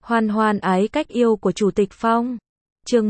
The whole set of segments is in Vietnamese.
Hoan hoan ái cách yêu của Chủ tịch Phong. Chương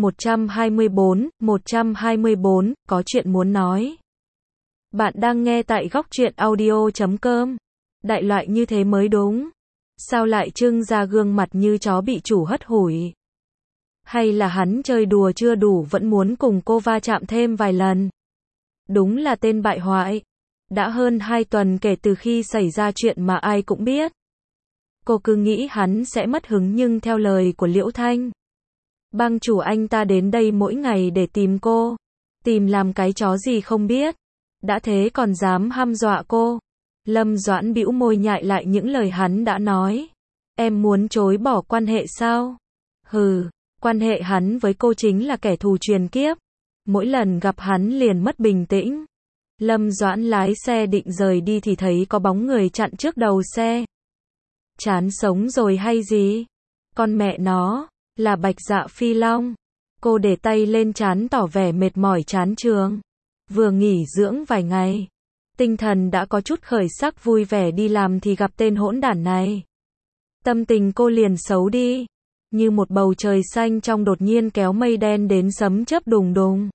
124, có chuyện muốn nói. Bạn đang nghe tại góc truyện audio.com. Đại loại như thế mới đúng. Sao lại trưng ra gương mặt như chó bị chủ hất hủi? Hay là hắn chơi đùa chưa đủ vẫn muốn cùng cô va chạm thêm vài lần? Đúng là tên bại hoại. Đã hơn 2 tuần kể từ khi xảy ra chuyện mà ai cũng biết. Cô cứ nghĩ hắn sẽ mất hứng nhưng theo lời của Liễu Thanh, bang chủ anh ta đến đây mỗi ngày để tìm cô. Tìm làm cái chó gì không biết. Đã thế còn dám hăm dọa cô. Lâm Doãn bĩu môi nhại lại những lời hắn đã nói. Em muốn chối bỏ quan hệ sao? Hừ, quan hệ hắn với cô chính là kẻ thù truyền kiếp. Mỗi lần gặp hắn liền mất bình tĩnh. Lâm Doãn lái xe định rời đi thì thấy có bóng người chặn trước đầu xe. Chán sống rồi hay gì? Con mẹ nó, là Bạch Dạ Phi Long. Cô để tay lên trán tỏ vẻ mệt mỏi chán trường. Vừa nghỉ dưỡng vài ngày, tinh thần đã có chút khởi sắc vui vẻ đi làm thì gặp tên hỗn đản này. Tâm tình cô liền xấu đi, như một bầu trời xanh trong đột nhiên kéo mây đen đến sấm chớp đùng đùng.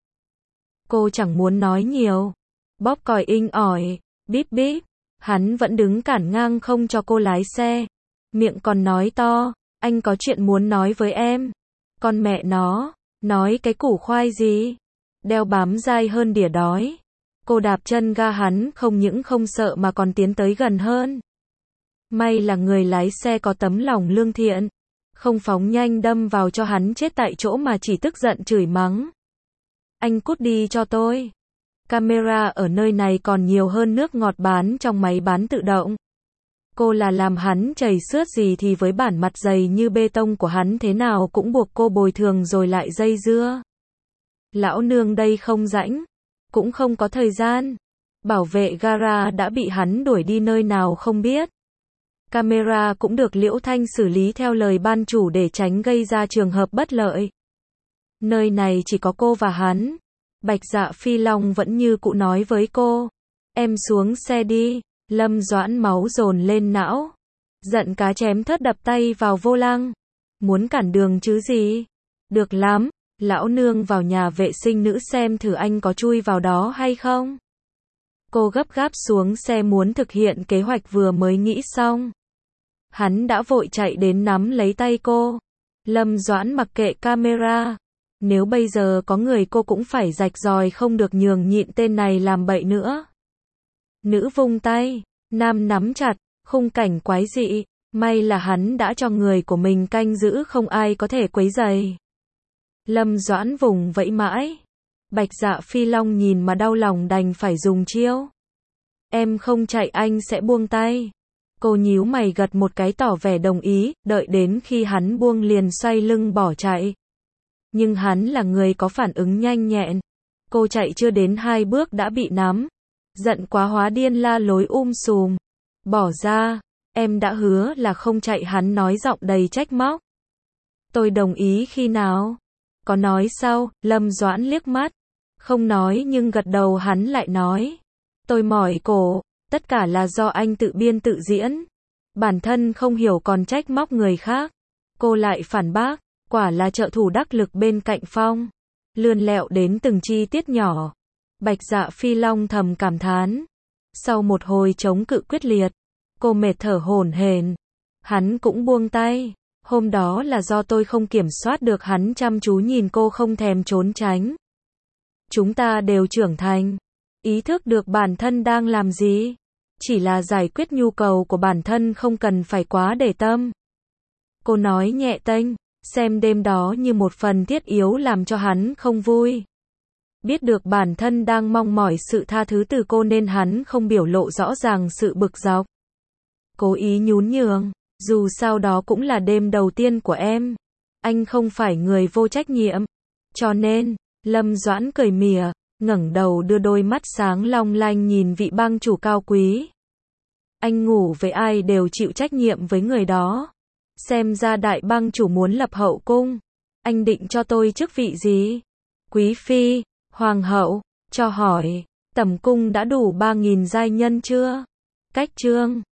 Cô chẳng muốn nói nhiều, bóp còi inh ỏi, bíp bíp. Hắn vẫn đứng cản ngang không cho cô lái xe. Miệng còn nói to, anh có chuyện muốn nói với em. Con mẹ nó, nói cái củ khoai gì? Đeo bám dai hơn đỉa đói. Cô đạp chân ga hắn không những không sợ mà còn tiến tới gần hơn. May là người lái xe có tấm lòng lương thiện. Không phóng nhanh đâm vào cho hắn chết tại chỗ mà chỉ tức giận chửi mắng. Anh cút đi cho tôi. Camera ở nơi này còn nhiều hơn nước ngọt bán trong máy bán tự động. Cô là làm hắn chảy xước gì thì với bản mặt dày như bê tông của hắn thế nào cũng buộc cô bồi thường rồi lại dây dưa. Lão nương đây không rãnh, cũng không có thời gian. Bảo vệ gara đã bị hắn đuổi đi nơi nào không biết. Camera cũng được Liễu Thanh xử lý theo lời ban chủ để tránh gây ra trường hợp bất lợi. Nơi này chỉ có cô và hắn. Bạch Dạ Phi Long vẫn như cũ nói với cô. Em xuống xe đi. Lâm Doãn máu dồn lên não. Giận cá chém thớt đập tay vào vô lăng. Muốn cản đường chứ gì? Được lắm. Lão nương vào nhà vệ sinh nữ xem thử anh có chui vào đó hay không. Cô gấp gáp xuống xe muốn thực hiện kế hoạch vừa mới nghĩ xong. Hắn đã vội chạy đến nắm lấy tay cô. Lâm Doãn mặc kệ camera. Nếu bây giờ có người cô cũng phải rạch ròi không được nhường nhịn tên này làm bậy nữa. Nữ vung tay, nam nắm chặt, khung cảnh quái dị. May là hắn đã cho người của mình canh giữ không ai có thể quấy rầy. Lâm Doãn vùng vẫy mãi. Bạch Dạ Phi Long nhìn mà đau lòng đành phải dùng chiêu. Em không chạy anh sẽ buông tay. Cô nhíu mày gật một cái tỏ vẻ đồng ý, đợi đến khi hắn buông liền xoay lưng bỏ chạy. Nhưng hắn là người có phản ứng nhanh nhẹn. Cô chạy chưa đến 2 bước đã bị nắm. Giận quá hóa điên la lối sùm. Bỏ ra, em đã hứa là không chạy, hắn nói giọng đầy trách móc. Tôi đồng ý khi nào? Có nói sao? Lâm Doãn liếc mắt. Không nói nhưng gật đầu. Hắn lại nói. Tôi mỏi cổ, tất cả là do anh tự biên tự diễn. Bản thân không hiểu còn trách móc người khác. Cô lại phản bác. Quả là trợ thủ đắc lực bên cạnh Phong. Lươn lẹo đến từng chi tiết nhỏ. Bạch Dạ Phi Long thầm cảm thán. Sau một hồi chống cự quyết liệt, cô mệt thở hổn hển. Hắn cũng buông tay. Hôm đó là do tôi không kiểm soát được. Hắn chăm chú nhìn cô không thèm trốn tránh. Chúng ta đều trưởng thành. Ý thức được bản thân đang làm gì. Chỉ là giải quyết nhu cầu của bản thân, không cần phải quá để tâm. Cô nói nhẹ tênh. Xem đêm đó như một phần thiết yếu làm cho hắn không vui. Biết được bản thân đang mong mỏi sự tha thứ từ cô nên hắn không biểu lộ rõ ràng sự bực dọc. Cố ý nhún nhường. Dù sao đó cũng là đêm đầu tiên của em. Anh không phải người vô trách nhiệm. Cho nên, Lâm Doãn cười mỉa, ngẩng đầu đưa đôi mắt sáng long lanh nhìn vị bang chủ cao quý. Anh ngủ với ai đều chịu trách nhiệm với người đó. Xem ra đại bang chủ muốn lập hậu cung. Anh định cho tôi chức vị gì? Quý phi, hoàng hậu, cho hỏi, tẩm cung đã đủ 3.000 giai nhân chưa? Cách chương